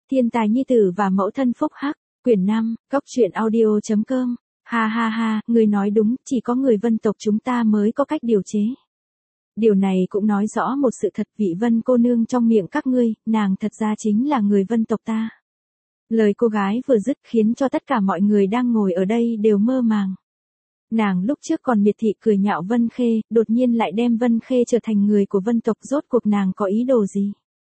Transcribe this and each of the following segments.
Thiên tài nhi tử và mẫu thân phúc hắc, quyển 5, góc truyện audio.com. Ha ha ha, người nói đúng, chỉ có người Vân tộc chúng ta mới có cách điều chế. Điều này cũng nói rõ một sự thật, vị Vân cô nương trong miệng các ngươi, nàng thật ra chính là người Vân tộc ta. Lời cô gái vừa dứt khiến cho tất cả mọi người đang ngồi ở đây đều mơ màng. Nàng lúc trước còn miệt thị cười nhạo Vân Khê, đột nhiên lại đem Vân Khê trở thành người của Vân tộc, rốt cuộc nàng có ý đồ gì?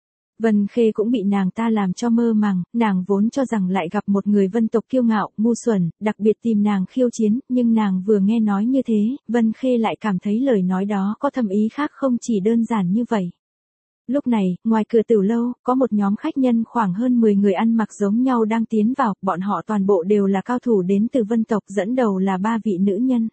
Vân Khê cũng bị nàng ta làm cho mơ màng, nàng vốn cho rằng lại gặp một người Vân tộc kiêu ngạo, ngu xuẩn, đặc biệt tìm nàng khiêu chiến, nhưng nàng vừa nghe nói như thế, Vân Khê lại cảm thấy lời nói đó có thâm ý khác, không chỉ đơn giản như vậy. Lúc này, ngoài cửa tiểu lâu, có một nhóm khách nhân khoảng hơn 10 người ăn mặc giống nhau đang tiến vào, bọn họ toàn bộ đều là cao thủ đến từ Vân tộc, dẫn đầu là 3 vị nữ nhân.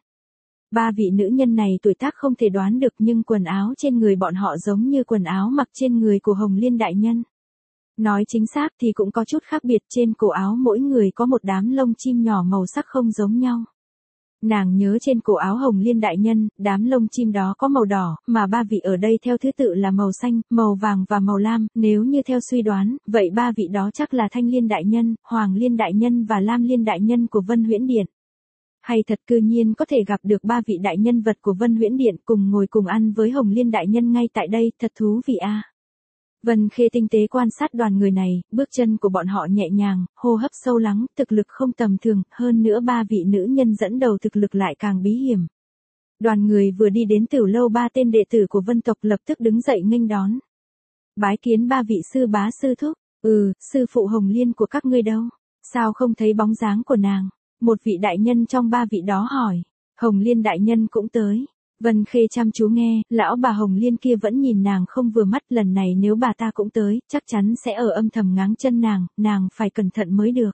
3 vị nữ nhân này tuổi tác không thể đoán được, nhưng quần áo trên người bọn họ giống như quần áo mặc trên người của Hồng Liên đại nhân. Nói chính xác thì cũng có chút khác biệt, trên cổ áo mỗi người có một đám lông chim nhỏ màu sắc không giống nhau. Nàng nhớ trên cổ áo Hồng Liên đại nhân, đám lông chim đó có màu đỏ, mà 3 vị ở đây theo thứ tự là màu xanh, màu vàng và màu lam, nếu như theo suy đoán, vậy 3 vị đó chắc là Thanh Liên đại nhân, Hoàng Liên đại nhân và Lam Liên đại nhân của Vân Huyễn Điện. Hay thật, cư nhiên có thể gặp được 3 vị đại nhân vật của Vân Huyễn Điện cùng ngồi cùng ăn với Hồng Liên đại nhân ngay tại đây, thật thú vị a. Vân Khê tinh tế quan sát đoàn người này, bước chân của bọn họ nhẹ nhàng, hô hấp sâu lắng, thực lực không tầm thường, hơn nữa 3 vị nữ nhân dẫn đầu thực lực lại càng bí hiểm. Đoàn người vừa đi đến tiểu lâu, 3 tên đệ tử của Vân tộc lập tức đứng dậy nghênh đón. Bái kiến 3 vị sư bá sư thúc. Sư phụ Hồng Liên của các ngươi đâu? Sao không thấy bóng dáng của nàng? Một vị đại nhân trong 3 vị đó hỏi. Hồng Liên đại nhân cũng tới. Vân Khê chăm chú nghe, lão bà Hồng Liên kia vẫn nhìn nàng không vừa mắt, lần này nếu bà ta cũng tới, chắc chắn sẽ ở âm thầm ngáng chân nàng phải cẩn thận mới được.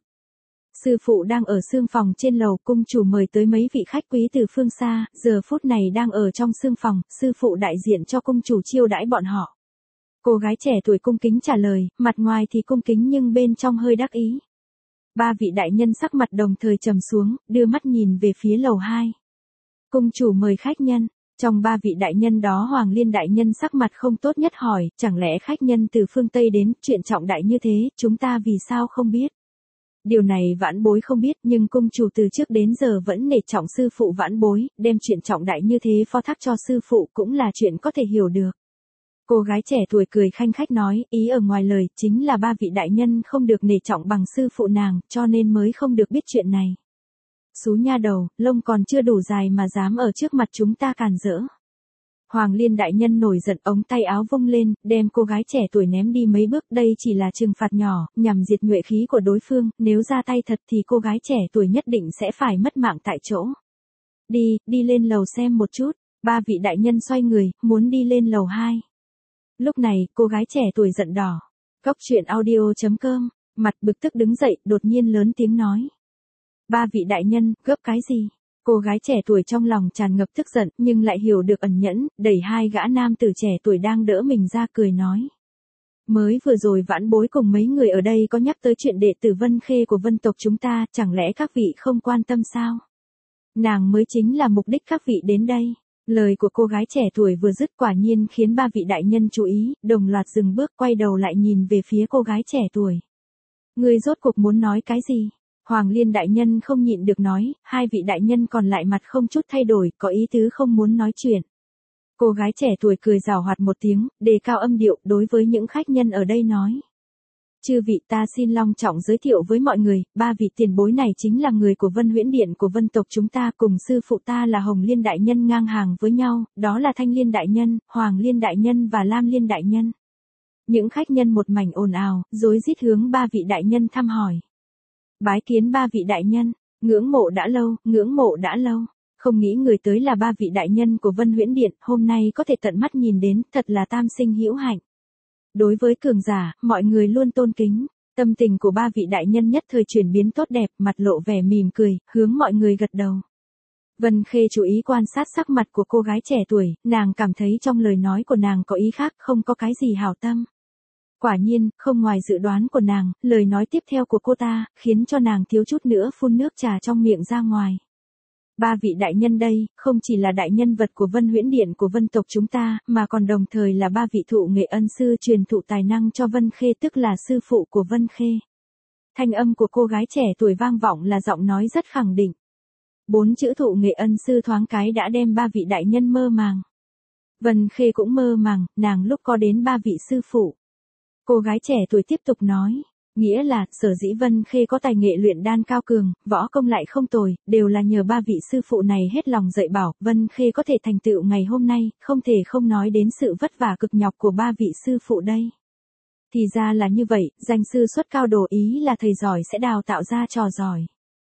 Sư phụ đang ở xương phòng trên lầu, cung chủ mời tới mấy vị khách quý từ phương xa, giờ phút này đang ở trong xương phòng, sư phụ đại diện cho cung chủ chiêu đãi bọn họ. Cô gái trẻ tuổi cung kính trả lời, mặt ngoài thì cung kính nhưng bên trong hơi đắc ý. 3 vị đại nhân sắc mặt đồng thời trầm xuống, đưa mắt nhìn về phía lầu 2. Cung chủ mời khách nhân. Trong 3 vị đại nhân đó, Hoàng Liên đại nhân sắc mặt không tốt nhất hỏi, chẳng lẽ khách nhân từ phương Tây đến, chuyện trọng đại như thế, chúng ta vì sao không biết? Điều này vãn bối không biết, nhưng cung chủ từ trước đến giờ vẫn nể trọng sư phụ vãn bối, đem chuyện trọng đại như thế phó thác cho sư phụ cũng là chuyện có thể hiểu được. Cô gái trẻ tuổi cười khanh khách nói, ý ở ngoài lời, chính là 3 vị đại nhân không được nể trọng bằng sư phụ nàng, cho nên mới không được biết chuyện này. Xú nha đầu, lông còn chưa đủ dài mà dám ở trước mặt chúng ta càn rỡ. Hoàng Liên đại nhân nổi giận, ống tay áo vung lên, đem cô gái trẻ tuổi ném đi mấy bước, đây chỉ là trừng phạt nhỏ, nhằm diệt nhuệ khí của đối phương, nếu ra tay thật thì cô gái trẻ tuổi nhất định sẽ phải mất mạng tại chỗ. Đi lên lầu xem một chút. 3 vị đại nhân xoay người, muốn đi lên lầu 2. Lúc này, cô gái trẻ tuổi giận đỏ. Góc truyện audio.com, mặt bực tức đứng dậy, đột nhiên lớn tiếng nói. 3 vị đại nhân, gấp cái gì? Cô gái trẻ tuổi trong lòng tràn ngập tức giận, nhưng lại hiểu được ẩn nhẫn, đẩy 2 gã nam tử trẻ tuổi đang đỡ mình ra cười nói. Mới vừa rồi vãn bối cùng mấy người ở đây có nhắc tới chuyện đệ tử Vân Khê của Vân tộc chúng ta, chẳng lẽ các vị không quan tâm sao? Nàng mới chính là mục đích các vị đến đây. Lời của cô gái trẻ tuổi vừa dứt quả nhiên khiến 3 vị đại nhân chú ý, đồng loạt dừng bước, quay đầu lại nhìn về phía cô gái trẻ tuổi. Người rốt cuộc muốn nói cái gì? Hoàng Liên đại nhân không nhịn được nói, 2 vị đại nhân còn lại mặt không chút thay đổi, có ý tứ không muốn nói chuyện. Cô gái trẻ tuổi cười giảo hoạt một tiếng, đề cao âm điệu đối với những khách nhân ở đây nói. Chư vị, ta xin long trọng giới thiệu với mọi người, 3 vị tiền bối này chính là người của Vân Huyễn Điện của Vân tộc chúng ta, cùng sư phụ ta là Hồng Liên đại nhân ngang hàng với nhau, đó là Thanh Liên đại nhân, Hoàng Liên đại nhân và Lam Liên đại nhân. Những khách nhân một mảnh ồn ào, rối rít hướng 3 vị đại nhân thăm hỏi. Bái kiến 3 vị đại nhân, ngưỡng mộ đã lâu. Không nghĩ người tới là 3 vị đại nhân của Vân Huyễn Điện, hôm nay có thể tận mắt nhìn đến, thật là tam sinh hữu hạnh. Đối với cường giả, mọi người luôn tôn kính. Tâm tình của 3 vị đại nhân nhất thời chuyển biến tốt đẹp, mặt lộ vẻ mỉm cười, hướng mọi người gật đầu. Vân Khê chú ý quan sát sắc mặt của cô gái trẻ tuổi, nàng cảm thấy trong lời nói của nàng có ý khác, không có cái gì hảo tâm. Quả nhiên, không ngoài dự đoán của nàng, lời nói tiếp theo của cô ta, khiến cho nàng thiếu chút nữa phun nước trà trong miệng ra ngoài. Ba vị đại nhân đây, không chỉ là đại nhân vật của Vân Huyễn Điện của Vân tộc chúng ta, mà còn đồng thời là ba vị thụ nghệ ân sư truyền thụ tài năng cho Vân Khê, tức là sư phụ của Vân Khê. Thanh âm của cô gái trẻ tuổi vang vọng là giọng nói rất khẳng định. 4 chữ thụ nghệ ân sư thoáng cái đã đem ba vị đại nhân mơ màng. Vân Khê cũng mơ màng, nàng lúc có đến ba vị sư phụ. Cô gái trẻ tuổi tiếp tục nói, nghĩa là, sở dĩ Vân Khê có tài nghệ luyện đan cao cường, võ công lại không tồi, đều là nhờ ba vị sư phụ này hết lòng dạy bảo, Vân Khê có thể thành tựu ngày hôm nay, không thể không nói đến sự vất vả cực nhọc của ba vị sư phụ đây. Thì ra là như vậy, danh sư xuất cao đồ ý là thầy giỏi sẽ đào tạo ra trò giỏi.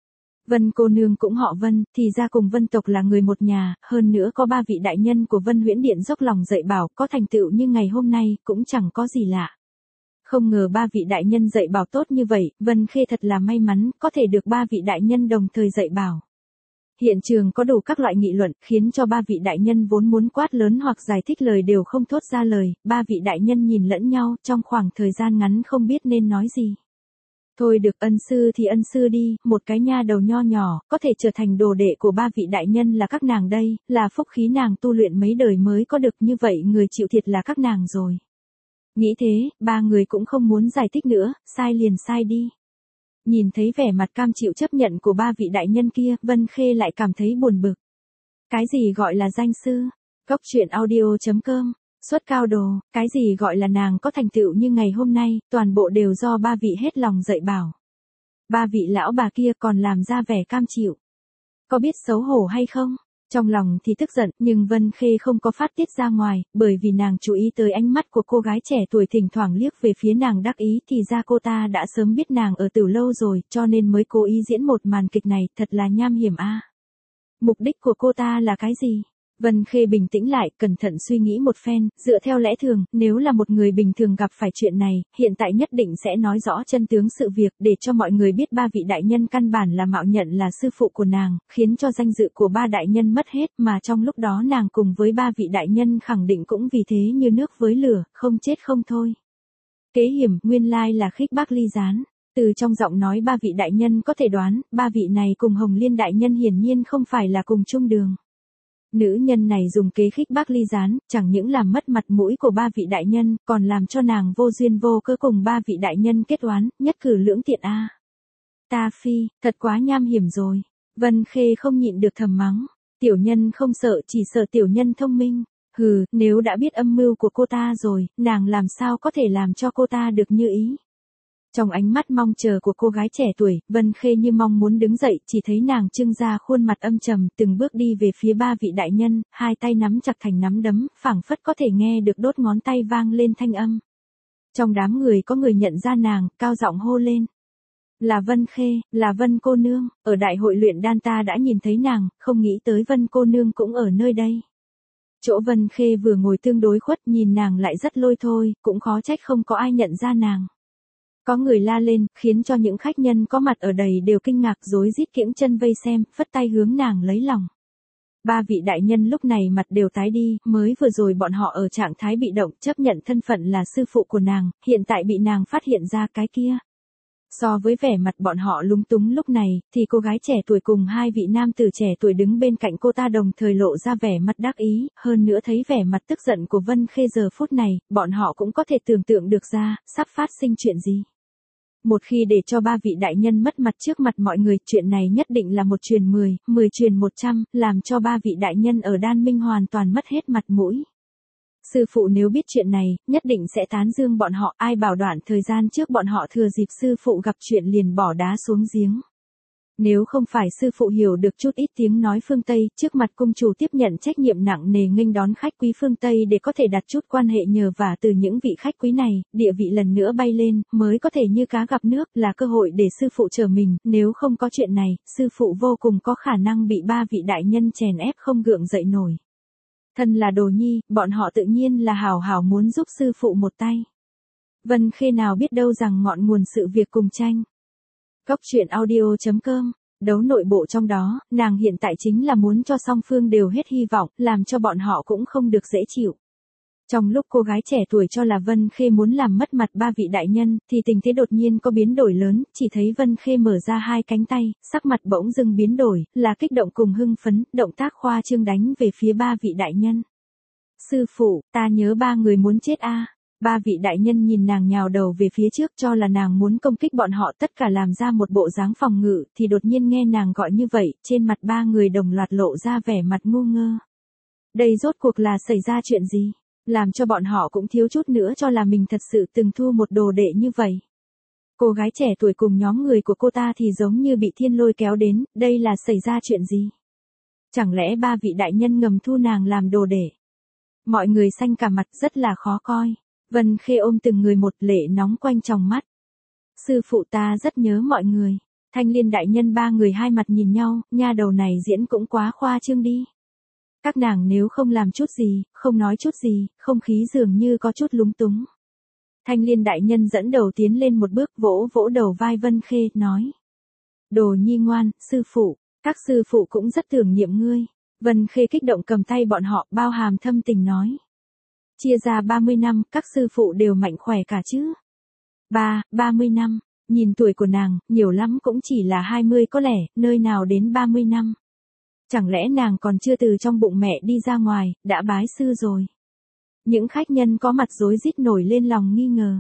Vân cô nương cũng họ Vân, thì ra cùng Vân tộc là người một nhà, hơn nữa có ba vị đại nhân của Vân Huyễn Điện dốc lòng dạy bảo, có thành tựu như ngày hôm nay, cũng chẳng có gì lạ. Không ngờ ba vị đại nhân dạy bảo tốt như vậy, Vân Khê thật là may mắn, có thể được ba vị đại nhân đồng thời dạy bảo. Hiện trường có đủ các loại nghị luận, khiến cho ba vị đại nhân vốn muốn quát lớn hoặc giải thích lời đều không thốt ra lời, ba vị đại nhân nhìn lẫn nhau, trong khoảng thời gian ngắn không biết nên nói gì. Thôi được, ân sư thì ân sư đi, một cái nha đầu nho nhỏ, có thể trở thành đồ đệ của ba vị đại nhân là các nàng đây, là phúc khí nàng tu luyện mấy đời mới có được, như vậy người chịu thiệt là các nàng rồi. Nghĩ thế, ba người cũng không muốn giải thích nữa, sai liền sai đi. Nhìn thấy vẻ mặt cam chịu chấp nhận của ba vị đại nhân kia, Vân Khê lại cảm thấy buồn bực. Cái gì gọi là danh sư? Cốc truyện audio.com, xuất cao đồ, cái gì gọi là nàng có thành tựu như ngày hôm nay, toàn bộ đều do ba vị hết lòng dạy bảo. Ba vị lão bà kia còn làm ra vẻ cam chịu. Có biết xấu hổ hay không? Trong lòng thì tức giận, nhưng Vân Khê không có phát tiết ra ngoài, bởi vì nàng chú ý tới ánh mắt của cô gái trẻ tuổi thỉnh thoảng liếc về phía nàng đắc ý, thì ra cô ta đã sớm biết nàng ở Tử lâu rồi, cho nên mới cố ý diễn một màn kịch này, thật là nham hiểm a. Mục đích của cô ta là cái gì? Vân Khê bình tĩnh lại, cẩn thận suy nghĩ một phen, dựa theo lẽ thường, nếu là một người bình thường gặp phải chuyện này, hiện tại nhất định sẽ nói rõ chân tướng sự việc, để cho mọi người biết ba vị đại nhân căn bản là mạo nhận là sư phụ của nàng, khiến cho danh dự của ba đại nhân mất hết, mà trong lúc đó nàng cùng với ba vị đại nhân khẳng định cũng vì thế như nước với lửa, không chết không thôi. Kế hiểm, nguyên lai là Khích Bác Ly Gián. Từ trong giọng nói ba vị đại nhân có thể đoán, ba vị này cùng Hồng Liên đại nhân hiển nhiên không phải là cùng chung đường. Nữ nhân này dùng kế khích bác ly gián, chẳng những làm mất mặt mũi của ba vị đại nhân, còn làm cho nàng vô duyên vô cớ cùng ba vị đại nhân kết oán, nhất cử lưỡng tiện a. Ta phi, thật quá nham hiểm rồi. Vân Khê không nhịn được thầm mắng. Tiểu nhân không sợ, chỉ sợ tiểu nhân thông minh. Hừ, nếu đã biết âm mưu của cô ta rồi, nàng làm sao có thể làm cho cô ta được như ý. Trong ánh mắt mong chờ của cô gái trẻ tuổi, Vân Khê như mong muốn đứng dậy, chỉ thấy nàng trưng ra khuôn mặt âm trầm, từng bước đi về phía ba vị đại nhân, hai tay nắm chặt thành nắm đấm, phảng phất có thể nghe được đốt ngón tay vang lên thanh âm. Trong đám người có người nhận ra nàng, cao giọng hô lên. Là Vân Khê, là Vân cô nương, ở đại hội luyện đan ta đã nhìn thấy nàng, không nghĩ tới Vân cô nương cũng ở nơi đây. Chỗ Vân Khê vừa ngồi tương đối khuất, nhìn nàng lại rất lôi thôi, cũng khó trách không có ai nhận ra nàng. Có người la lên, khiến cho những khách nhân có mặt ở đây đều kinh ngạc rối rít kiễng chân vây xem, phất tay hướng nàng lấy lòng. Ba vị đại nhân lúc này mặt đều tái đi, mới vừa rồi bọn họ ở trạng thái bị động chấp nhận thân phận là sư phụ của nàng, hiện tại bị nàng phát hiện ra cái kia. So với vẻ mặt bọn họ lúng túng lúc này, thì cô gái trẻ tuổi cùng hai vị nam tử trẻ tuổi đứng bên cạnh cô ta đồng thời lộ ra vẻ mặt đắc ý, hơn nữa thấy vẻ mặt tức giận của Vân Khê giờ phút này, bọn họ cũng có thể tưởng tượng được ra, sắp phát sinh chuyện gì. Một khi để cho ba vị đại nhân mất mặt trước mặt mọi người, chuyện này nhất định là một truyền 10, 10 truyền 100, làm cho ba vị đại nhân ở Đan Minh hoàn toàn mất hết mặt mũi. Sư phụ nếu biết chuyện này, nhất định sẽ tán dương bọn họ, ai bảo đoạn thời gian trước bọn họ thừa dịp sư phụ gặp chuyện liền bỏ đá xuống giếng. Nếu không phải sư phụ hiểu được chút ít tiếng nói phương Tây, trước mặt cung chủ tiếp nhận trách nhiệm nặng nề nghênh đón khách quý phương Tây để có thể đặt chút quan hệ nhờ vả từ những vị khách quý này, địa vị lần nữa bay lên, mới có thể như cá gặp nước, là cơ hội để sư phụ trở mình, nếu không có chuyện này, sư phụ vô cùng có khả năng bị ba vị đại nhân chèn ép không gượng dậy nổi. Thân là đồ nhi, bọn họ tự nhiên là hào hào muốn giúp sư phụ một tay. Vân Khê nào biết đâu rằng ngọn nguồn sự việc cùng tranh. Cốc truyện audio.com, đấu nội bộ trong đó, nàng hiện tại chính là muốn cho song phương đều hết hy vọng, làm cho bọn họ cũng không được dễ chịu. Trong lúc cô gái trẻ tuổi cho là Vân Khê muốn làm mất mặt ba vị đại nhân, thì tình thế đột nhiên có biến đổi lớn, chỉ thấy Vân Khê mở ra hai cánh tay, sắc mặt bỗng dưng biến đổi, là kích động cùng hưng phấn, động tác khoa trương đánh về phía ba vị đại nhân. Sư phụ, ta nhớ ba người muốn chết a. Ba vị đại nhân nhìn nàng nhào đầu về phía trước cho là nàng muốn công kích bọn họ, tất cả làm ra một bộ dáng phòng ngự, thì đột nhiên nghe nàng gọi như vậy, trên mặt ba người đồng loạt lộ ra vẻ mặt ngu ngơ. Đây rốt cuộc là xảy ra chuyện gì? Làm cho bọn họ cũng thiếu chút nữa cho là mình thật sự từng thu một đồ đệ như vậy. Cô gái trẻ tuổi cùng nhóm người của cô ta thì giống như bị thiên lôi kéo đến, đây là xảy ra chuyện gì? Chẳng lẽ ba vị đại nhân ngầm thu nàng làm đồ đệ? Mọi người xanh cả mặt rất là khó coi. Vân Khê ôm từng người một, lệ nóng quanh tròng mắt. Sư phụ ta rất nhớ mọi người. Thanh Liên đại nhân ba người hai mặt nhìn nhau, nha đầu này diễn cũng quá khoa trương đi. Các nàng nếu không làm chút gì, không nói chút gì, không khí dường như có chút lúng túng. Thanh Liên đại nhân dẫn đầu tiến lên một bước, vỗ vỗ đầu vai Vân Khê, nói. Đồ nhi ngoan, sư phụ, các sư phụ cũng rất tưởng niệm ngươi. Vân Khê kích động cầm tay bọn họ, bao hàm thâm tình nói. Chia ra 30 năm, các sư phụ đều mạnh khỏe cả chứ. 30 năm, nhìn tuổi của nàng, nhiều lắm cũng chỉ là 20 có lẽ, nơi nào đến 30 năm. Chẳng lẽ nàng còn chưa từ trong bụng mẹ đi ra ngoài, đã bái sư rồi. Những khách nhân có mặt rối rít nổi lên lòng nghi ngờ.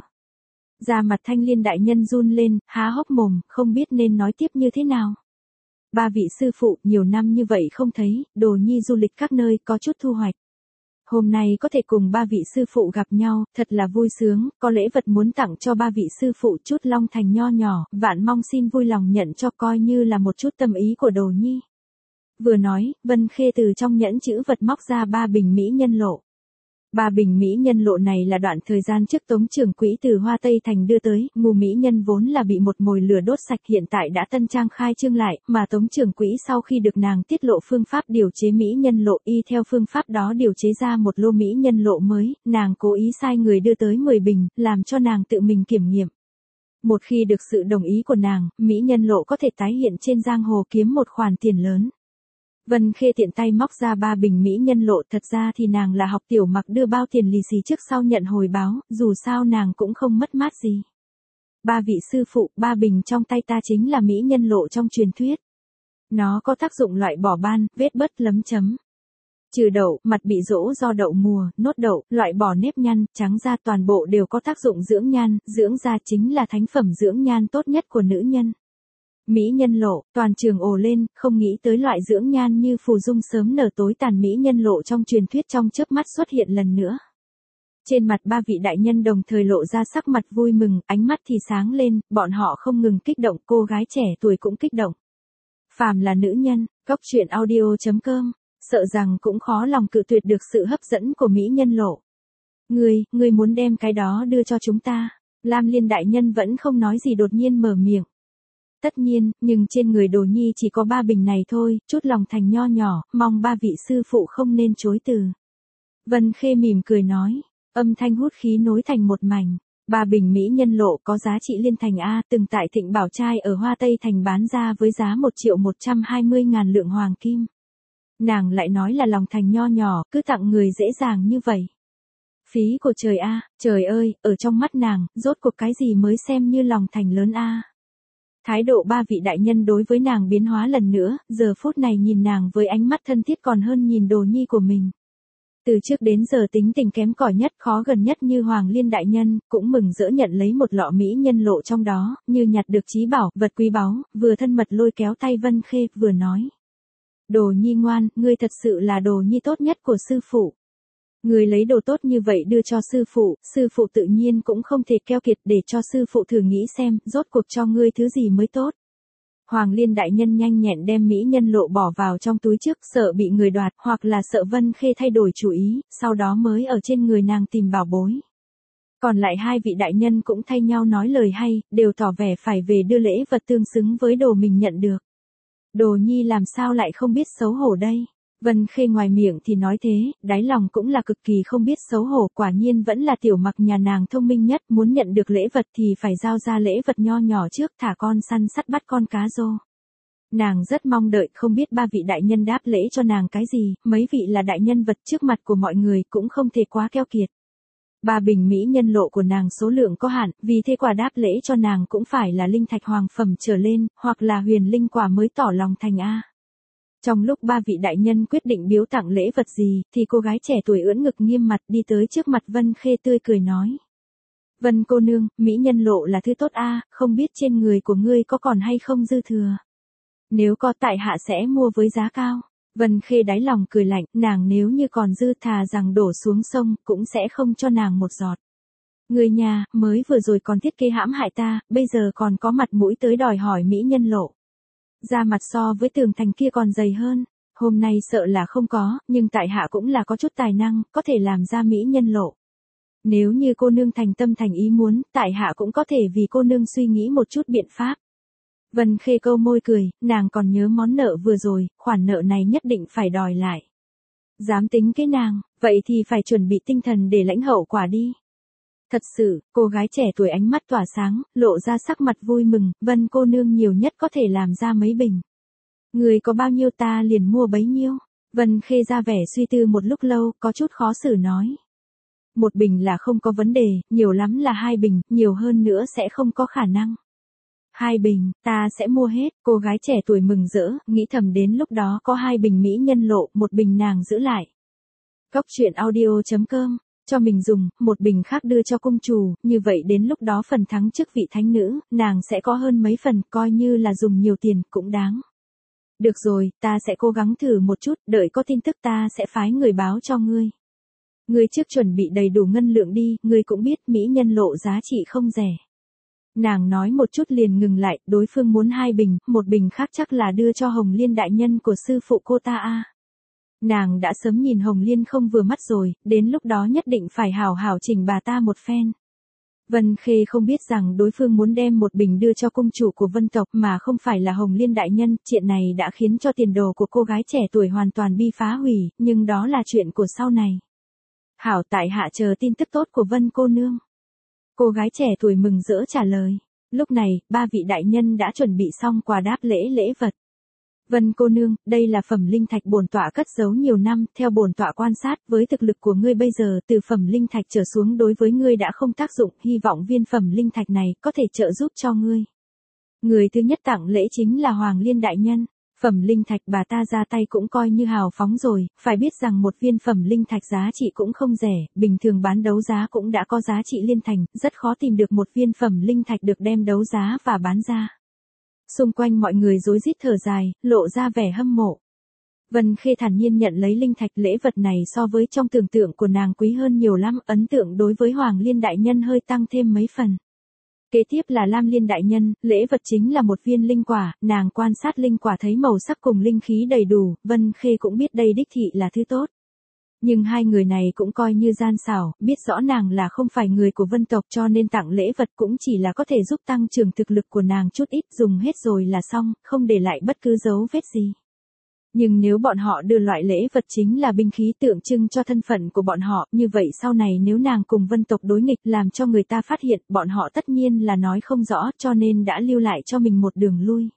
Da mặt Thanh Liên đại nhân run lên, há hốc mồm, không biết nên nói tiếp như thế nào. Ba vị sư phụ, nhiều năm như vậy không thấy, đồ nhi du lịch các nơi có chút thu hoạch. Hôm nay có thể cùng ba vị sư phụ gặp nhau, thật là vui sướng, có lễ vật muốn tặng cho ba vị sư phụ chút long thành nho nhỏ, vạn mong xin vui lòng nhận cho coi như là một chút tâm ý của đồ nhi. Vừa nói, Vân Khê từ trong nhẫn chữ vật móc ra 3 bình mỹ nhân lộ. 3 bình mỹ nhân lộ này là đoạn thời gian trước Tống trưởng quỹ từ Hoa Tây Thành đưa tới, ngu mỹ nhân vốn là bị một mồi lửa đốt sạch, hiện tại đã tân trang khai trương lại, mà Tống trưởng quỹ sau khi được nàng tiết lộ phương pháp điều chế mỹ nhân lộ, y theo phương pháp đó điều chế ra một lô mỹ nhân lộ mới, nàng cố ý sai người đưa tới 10 bình, làm cho nàng tự mình kiểm nghiệm. Một khi được sự đồng ý của nàng, mỹ nhân lộ có thể tái hiện trên giang hồ kiếm một khoản tiền lớn. Vân Khê tiện tay móc ra 3 bình mỹ nhân lộ, thật ra thì nàng là học tiểu mặc đưa bao tiền lì xì trước sau nhận hồi báo, dù sao nàng cũng không mất mát gì. Ba vị sư phụ, 3 bình trong tay ta chính là mỹ nhân lộ trong truyền thuyết. Nó có tác dụng loại bỏ ban, vết bớt lấm chấm. Trừ đậu, mặt bị rỗ do đậu mùa, nốt đậu, loại bỏ nếp nhăn, trắng da, toàn bộ đều có tác dụng dưỡng nhan, dưỡng da chính là thánh phẩm dưỡng nhan tốt nhất của nữ nhân. Mỹ nhân lộ, toàn trường ồ lên, không nghĩ tới loại dưỡng nhan như phù dung sớm nở tối tàn mỹ nhân lộ trong truyền thuyết trong chớp mắt xuất hiện lần nữa. Trên mặt ba vị đại nhân đồng thời lộ ra sắc mặt vui mừng, ánh mắt thì sáng lên, bọn họ không ngừng kích động, cô gái trẻ tuổi cũng kích động. Phàm là nữ nhân, Goctruyện audio.com, sợ rằng cũng khó lòng cự tuyệt được sự hấp dẫn của mỹ nhân lộ. Ngươi muốn đem cái đó đưa cho chúng ta. Lam Liên đại nhân vẫn không nói gì đột nhiên mở miệng. Tất nhiên, nhưng trên người đồ nhi chỉ có 3 bình này thôi, chút lòng thành nho nhỏ, mong ba vị sư phụ không nên chối từ. Vân Khê mỉm cười nói, âm thanh hút khí nối thành một mảnh. 3 bình mỹ nhân lộ có giá trị liên thành A, từng tại Thịnh Bảo Trai ở Hoa Tây Thành bán ra với giá 1.120.000 lượng hoàng kim. Nàng lại nói là lòng thành nho nhỏ, cứ tặng người dễ dàng như vậy. Phí của trời A, trời ơi, ở trong mắt nàng, rốt cuộc cái gì mới xem như lòng thành lớn A. Thái độ ba vị đại nhân đối với nàng biến hóa lần nữa, giờ phút này nhìn nàng với ánh mắt thân thiết còn hơn nhìn đồ nhi của mình. Từ trước đến giờ tính tình kém cỏi nhất, khó gần nhất như Hoàng Liên đại nhân, cũng mừng rỡ nhận lấy một lọ mỹ nhân lộ trong đó, như nhặt được trí bảo, vật quý báu, vừa thân mật lôi kéo tay Vân Khê, vừa nói. Đồ nhi ngoan, ngươi thật sự là đồ nhi tốt nhất của sư phụ. Người lấy đồ tốt như vậy đưa cho sư phụ tự nhiên cũng không thể keo kiệt để cho sư phụ thử nghĩ xem, rốt cuộc cho ngươi thứ gì mới tốt. Hoàng Liên đại nhân nhanh nhẹn đem mỹ nhân lộ bỏ vào trong túi trước, sợ bị người đoạt, hoặc là sợ Vân Khê thay đổi chủ ý, sau đó mới ở trên người nàng tìm bảo bối. Còn lại hai vị đại nhân cũng thay nhau nói lời hay, đều tỏ vẻ phải về đưa lễ vật tương xứng với đồ mình nhận được. Đồ nhi làm sao lại không biết xấu hổ đây? Vân Khê ngoài miệng thì nói thế, đáy lòng cũng là cực kỳ không biết xấu hổ, quả nhiên vẫn là tiểu mặc nhà nàng thông minh nhất, muốn nhận được lễ vật thì phải giao ra lễ vật nho nhỏ trước, thả con săn sắt bắt con cá rô. Nàng rất mong đợi, không biết ba vị đại nhân đáp lễ cho nàng cái gì, mấy vị là đại nhân vật trước mặt của mọi người cũng không thể quá keo kiệt. Ba bình mỹ nhân lộ của nàng số lượng có hạn, vì thế quà đáp lễ cho nàng cũng phải là linh thạch hoàng phẩm trở lên, hoặc là huyền linh quả mới tỏ lòng thành a. Trong lúc ba vị đại nhân quyết định biếu tặng lễ vật gì, thì cô gái trẻ tuổi ưỡn ngực nghiêm mặt đi tới trước mặt Vân Khê tươi cười nói. Vân cô nương, mỹ nhân lộ là thứ tốt a, không biết trên người của ngươi có còn hay không dư thừa. Nếu có tại hạ sẽ mua với giá cao. Vân Khê đáy lòng cười lạnh, nàng nếu như còn dư thà rằng đổ xuống sông, cũng sẽ không cho nàng một giọt. Người nhà, mới vừa rồi còn thiết kế hãm hại ta, bây giờ còn có mặt mũi tới đòi hỏi mỹ nhân lộ. Da mặt so với tường thành kia còn dày hơn, hôm nay sợ là không có, nhưng tại hạ cũng là có chút tài năng, có thể làm ra mỹ nhân lộ. Nếu như cô nương thành tâm thành ý muốn, tại hạ cũng có thể vì cô nương suy nghĩ một chút biện pháp. Vân Khê câu môi cười, nàng còn nhớ món nợ vừa rồi, khoản nợ này nhất định phải đòi lại. Dám tính cái nàng, vậy thì phải chuẩn bị tinh thần để lãnh hậu quả đi. Thật sự, cô gái trẻ tuổi ánh mắt tỏa sáng, lộ ra sắc mặt vui mừng, Vân cô nương nhiều nhất có thể làm ra mấy bình. Người có bao nhiêu ta liền mua bấy nhiêu. Vân Khê ra vẻ suy tư một lúc lâu, có chút khó xử nói. Một bình là không có vấn đề, nhiều lắm là 2 bình, nhiều hơn nữa sẽ không có khả năng. 2 bình, ta sẽ mua hết, cô gái trẻ tuổi mừng rỡ, nghĩ thầm đến lúc đó có 2 bình mỹ nhân lộ, một bình nàng giữ lại. Cóc truyện audio.com, cho mình dùng, một bình khác đưa cho công chủ, như vậy đến lúc đó phần thắng chức vị thánh nữ, nàng sẽ có hơn mấy phần, coi như là dùng nhiều tiền, cũng đáng. Được rồi, ta sẽ cố gắng thử một chút, đợi có tin tức ta sẽ phái người báo cho ngươi. Ngươi trước chuẩn bị đầy đủ ngân lượng đi, ngươi cũng biết mỹ nhân lộ giá trị không rẻ. Nàng nói một chút liền ngừng lại, đối phương muốn 2 bình, một bình khác chắc là đưa cho Hồng Liên đại nhân của sư phụ cô ta a. Nàng đã sớm nhìn Hồng Liên không vừa mắt rồi, đến lúc đó nhất định phải hảo hảo chỉnh bà ta một phen. Vân Khê không biết rằng đối phương muốn đem một bình đưa cho cung chủ của Vân tộc mà không phải là Hồng Liên đại nhân, chuyện này đã khiến cho tiền đồ của cô gái trẻ tuổi hoàn toàn bị phá hủy, nhưng đó là chuyện của sau này. Hảo, tại hạ chờ tin tức tốt của Vân cô nương. Cô gái trẻ tuổi mừng rỡ trả lời. Lúc này, ba vị đại nhân đã chuẩn bị xong quà đáp lễ vật. Vân cô nương, đây là phẩm linh thạch bổn tọa cất giấu nhiều năm, theo bổn tọa quan sát, với thực lực của ngươi bây giờ, từ phẩm linh thạch trở xuống đối với ngươi đã không tác dụng, hy vọng viên phẩm linh thạch này có thể trợ giúp cho ngươi. Người thứ nhất tặng lễ chính là Hoàng Liên đại nhân. Phẩm linh thạch bà ta ra tay cũng coi như hào phóng rồi, phải biết rằng một viên phẩm linh thạch giá trị cũng không rẻ, bình thường bán đấu giá cũng đã có giá trị liên thành, rất khó tìm được một viên phẩm linh thạch được đem đấu giá và bán ra. Xung quanh mọi người rối rít thở dài, lộ ra vẻ hâm mộ. Vân Khê thản nhiên nhận lấy linh thạch, lễ vật này so với trong tưởng tượng của nàng quý hơn nhiều lắm, ấn tượng đối với Hoàng Liên đại nhân hơi tăng thêm mấy phần. Kế tiếp là Lam Liên đại nhân, lễ vật chính là một viên linh quả, nàng quan sát linh quả thấy màu sắc cùng linh khí đầy đủ, Vân Khê cũng biết đây đích thị là thứ tốt. Nhưng hai người này cũng coi như gian xảo, biết rõ nàng là không phải người của Vân tộc cho nên tặng lễ vật cũng chỉ là có thể giúp tăng trưởng thực lực của nàng chút ít, dùng hết rồi là xong, không để lại bất cứ dấu vết gì. Nhưng nếu bọn họ đưa loại lễ vật chính là binh khí tượng trưng cho thân phận của bọn họ, như vậy sau này nếu nàng cùng Vân tộc đối nghịch làm cho người ta phát hiện, bọn họ tất nhiên là nói không rõ, cho nên đã lưu lại cho mình một đường lui.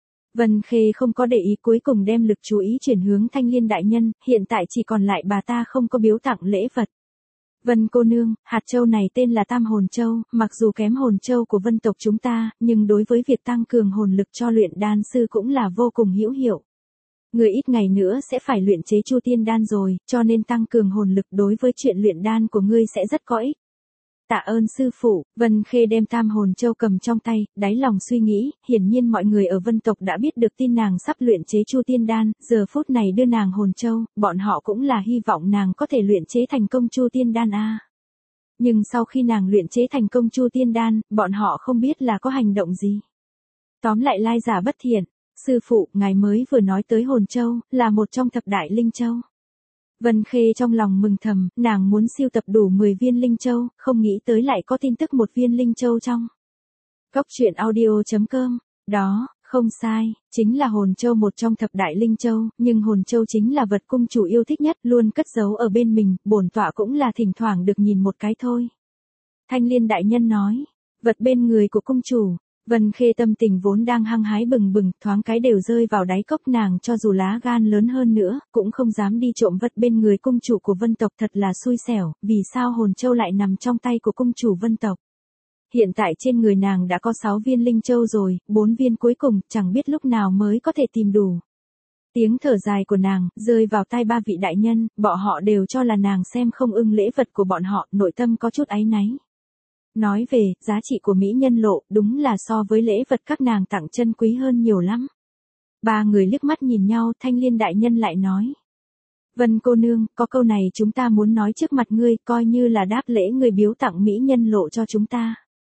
Vân Khê không có để ý, cuối cùng đem lực chú ý chuyển hướng Thanh Liên đại nhân, hiện tại chỉ còn lại bà ta không có biếu tặng lễ vật. Vân cô nương, hạt châu này tên là Tam Hồn Châu, mặc dù kém hồn châu của Vân tộc chúng ta, nhưng đối với việc tăng cường hồn lực cho luyện đan sư cũng là vô cùng hữu hiệu. Người ít ngày nữa sẽ phải luyện chế Chu Tiên đan rồi, cho nên tăng cường hồn lực đối với chuyện luyện đan của ngươi sẽ rất có ích. Tạ ơn sư phụ. Vân Khê đem Tam Hồn Châu cầm trong tay, đáy lòng suy nghĩ, hiển nhiên mọi người ở Vân tộc đã biết được tin nàng sắp luyện chế Chu Tiên đan, giờ phút này đưa nàng Hồn Châu, bọn họ cũng là hy vọng nàng có thể luyện chế thành công Chu Tiên đan a. Nhưng sau khi nàng luyện chế thành công Chu Tiên đan, bọn họ không biết là có hành động gì. Tóm lại lai giả bất thiện. Sư phụ, ngài mới vừa nói tới Hồn Châu, là một trong thập đại linh châu. Vân Khê trong lòng mừng thầm, nàng muốn sưu tập đủ 10 viên linh châu, không nghĩ tới lại có tin tức một viên linh châu trong. Cóc truyện audio.com, đó, không sai, chính là Hồn Châu, một trong thập đại linh châu, nhưng Hồn Châu chính là vật cung chủ yêu thích nhất, luôn cất giấu ở bên mình, bổn tọa cũng là thỉnh thoảng được nhìn một cái thôi. Thanh Liên đại nhân nói, vật bên người của cung chủ. Vân Khê tâm tình vốn đang hăng hái bừng bừng, thoáng cái đều rơi vào đáy cốc, nàng cho dù lá gan lớn hơn nữa, cũng không dám đi trộm vật bên người cung chủ của Vân tộc, thật là xui xẻo, vì sao hồn châu lại nằm trong tay của cung chủ Vân tộc. Hiện tại trên người nàng đã có 6 viên linh châu rồi, 4 viên cuối cùng, chẳng biết lúc nào mới có thể tìm đủ. Tiếng thở dài của nàng, rơi vào tai ba vị đại nhân, bọn họ đều cho là nàng xem không ưng lễ vật của bọn họ, nội tâm có chút áy náy. Nói về, giá trị của mỹ nhân lộ, đúng là so với lễ vật các nàng tặng chân quý hơn nhiều lắm. Ba người liếc mắt nhìn nhau, Thanh Liên đại nhân lại nói. Vân cô nương, có câu này chúng ta muốn nói trước mặt ngươi, coi như là đáp lễ người biếu tặng mỹ nhân lộ cho chúng ta.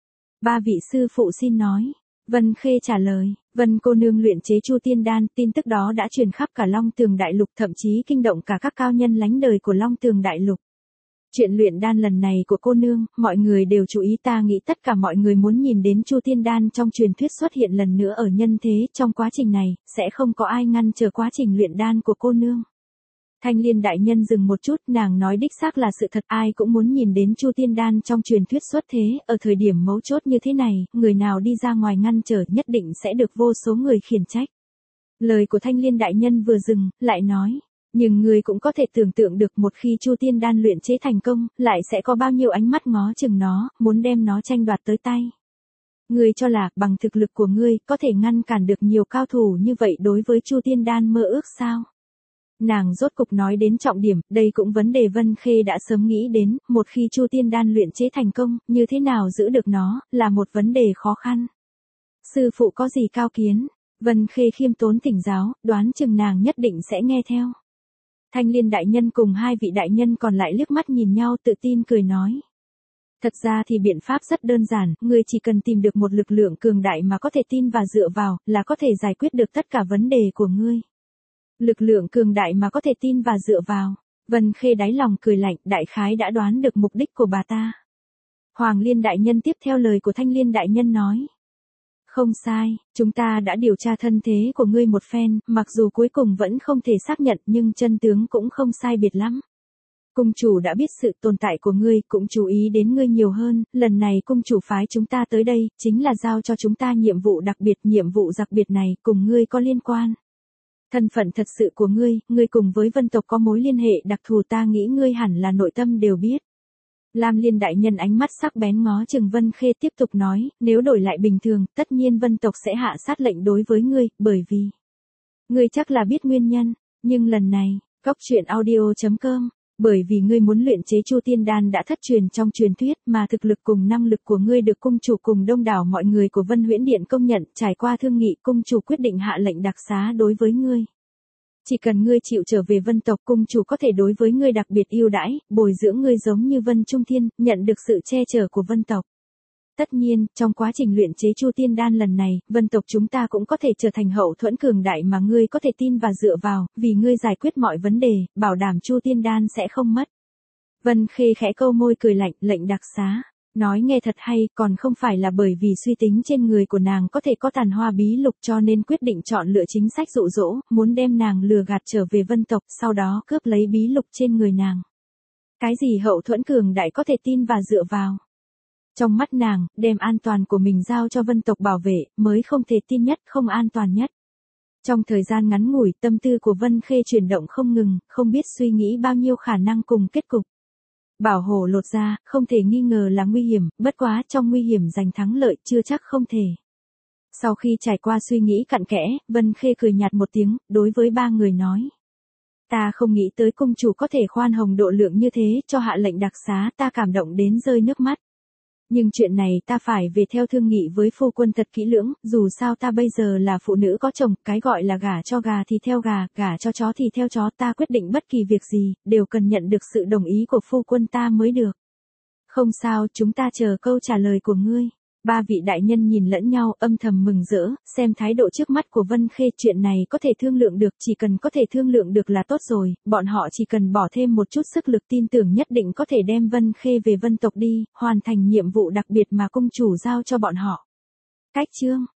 Ba vị sư phụ xin nói. Vân Khê trả lời, Vân cô nương luyện chế Chu Tiên Đan, tin tức đó đã truyền khắp cả Long Tường Đại Lục, thậm chí kinh động cả các cao nhân lánh đời của Long Tường Đại Lục. Chuyện luyện đan lần này của cô nương, mọi người đều chú ý, ta nghĩ tất cả mọi người muốn nhìn đến Chu Tiên Đan trong truyền thuyết xuất hiện lần nữa ở nhân thế, trong quá trình này, sẽ không có ai ngăn trở quá trình luyện đan của cô nương. Thanh Liên đại nhân dừng một chút, nàng nói đích xác là sự thật, ai cũng muốn nhìn đến Chu Tiên Đan trong truyền thuyết xuất thế, ở thời điểm mấu chốt như thế này, người nào đi ra ngoài ngăn trở nhất định sẽ được vô số người khiển trách. Lời của Thanh Liên đại nhân vừa dừng, lại nói, nhưng người cũng có thể tưởng tượng được một khi Chu Tiên Đan luyện chế thành công, lại sẽ có bao nhiêu ánh mắt ngó chừng nó, muốn đem nó tranh đoạt tới tay. Ngươi cho là, bằng thực lực của ngươi, có thể ngăn cản được nhiều cao thủ như vậy đối với Chu Tiên Đan mơ ước sao? Nàng rốt cục nói đến trọng điểm, đây cũng vấn đề Vân Khê đã sớm nghĩ đến, một khi Chu Tiên Đan luyện chế thành công, như thế nào giữ được nó, là một vấn đề khó khăn. Sư phụ có gì cao kiến? Vân Khê khiêm tốn thỉnh giáo, đoán chừng nàng nhất định sẽ nghe theo. Thanh Liên đại nhân cùng hai vị đại nhân còn lại liếc mắt nhìn nhau, tự tin cười nói. Thật ra thì biện pháp rất đơn giản, ngươi chỉ cần tìm được một lực lượng cường đại mà có thể tin và dựa vào, là có thể giải quyết được tất cả vấn đề của ngươi. Lực lượng cường đại mà có thể tin và dựa vào. Vân Khê đáy lòng cười lạnh, đại khái đã đoán được mục đích của bà ta. Hoàng Liên đại nhân tiếp theo lời của Thanh Liên đại nhân nói. Không sai, chúng ta đã điều tra thân thế của ngươi một phen, mặc dù cuối cùng vẫn không thể xác nhận nhưng chân tướng cũng không sai biệt lắm. Cung chủ đã biết sự tồn tại của ngươi, cũng chú ý đến ngươi nhiều hơn, lần này cung chủ phái chúng ta tới đây, chính là giao cho chúng ta nhiệm vụ đặc biệt này cùng ngươi có liên quan. Thân phận thật sự của ngươi cùng với Vân tộc có mối liên hệ đặc thù, ta nghĩ ngươi hẳn là nội tâm đều biết. Lam Liên đại nhân ánh mắt sắc bén ngó chừng Vân Khê tiếp tục nói, nếu đổi lại bình thường, tất nhiên Vân tộc sẽ hạ sát lệnh đối với ngươi, bởi vì ngươi chắc là biết nguyên nhân, nhưng lần này, Cóc Truyện Audio.com, bởi vì ngươi muốn luyện chế Chu Tiên Đan đã thất truyền trong truyền thuyết, mà thực lực cùng năng lực của ngươi được cung chủ cùng đông đảo mọi người của Vân Huyễn Điện công nhận, trải qua thương nghị, cung chủ quyết định hạ lệnh đặc xá đối với ngươi. Chỉ cần ngươi chịu trở về Vân tộc, cung chủ có thể đối với ngươi đặc biệt ưu đãi, bồi dưỡng ngươi giống như Vân Trung Thiên, nhận được sự che chở của Vân tộc. Tất nhiên, trong quá trình luyện chế Chu Tiên Đan lần này, Vân tộc chúng ta cũng có thể trở thành hậu thuẫn cường đại mà ngươi có thể tin và dựa vào, vì ngươi giải quyết mọi vấn đề, bảo đảm Chu Tiên Đan sẽ không mất. Vân Khê khẽ câu môi cười lạnh, lệnh đặc xá. Nói nghe thật hay, còn không phải là bởi vì suy tính trên người của nàng có thể có tàn hoa bí lục cho nên quyết định chọn lựa chính sách dụ dỗ, muốn đem nàng lừa gạt trở về Vân tộc, sau đó cướp lấy bí lục trên người nàng. Cái gì hậu thuẫn cường đại có thể tin và dựa vào? Trong mắt nàng, đem an toàn của mình giao cho Vân tộc bảo vệ, mới không thể tin nhất, không an toàn nhất. Trong thời gian ngắn ngủi, tâm tư của Vân Khê chuyển động không ngừng, không biết suy nghĩ bao nhiêu khả năng cùng kết cục. Bảo hổ lột ra, không thể nghi ngờ là nguy hiểm, bất quá trong nguy hiểm giành thắng lợi chưa chắc không thể. Sau khi trải qua suy nghĩ cặn kẽ, Vân Khê cười nhạt một tiếng, đối với ba người nói. Ta không nghĩ tới cung chủ có thể khoan hồng độ lượng như thế, cho hạ lệnh đặc xá, ta cảm động đến rơi nước mắt. Nhưng chuyện này ta phải về theo thương nghị với phu quân thật kỹ lưỡng, dù sao ta bây giờ là phụ nữ có chồng, cái gọi là gả cho gà thì theo gà, gả cho chó thì theo chó, ta quyết định bất kỳ việc gì, đều cần nhận được sự đồng ý của phu quân ta mới được. Không sao, chúng ta chờ câu trả lời của ngươi. Ba vị đại nhân nhìn lẫn nhau, âm thầm mừng rỡ, xem thái độ trước mắt của Vân Khê, chuyện này có thể thương lượng được, chỉ cần có thể thương lượng được là tốt rồi, bọn họ chỉ cần bỏ thêm một chút sức lực, tin tưởng nhất định có thể đem Vân Khê về Vân tộc đi, hoàn thành nhiệm vụ đặc biệt mà cung chủ giao cho bọn họ. Cách chương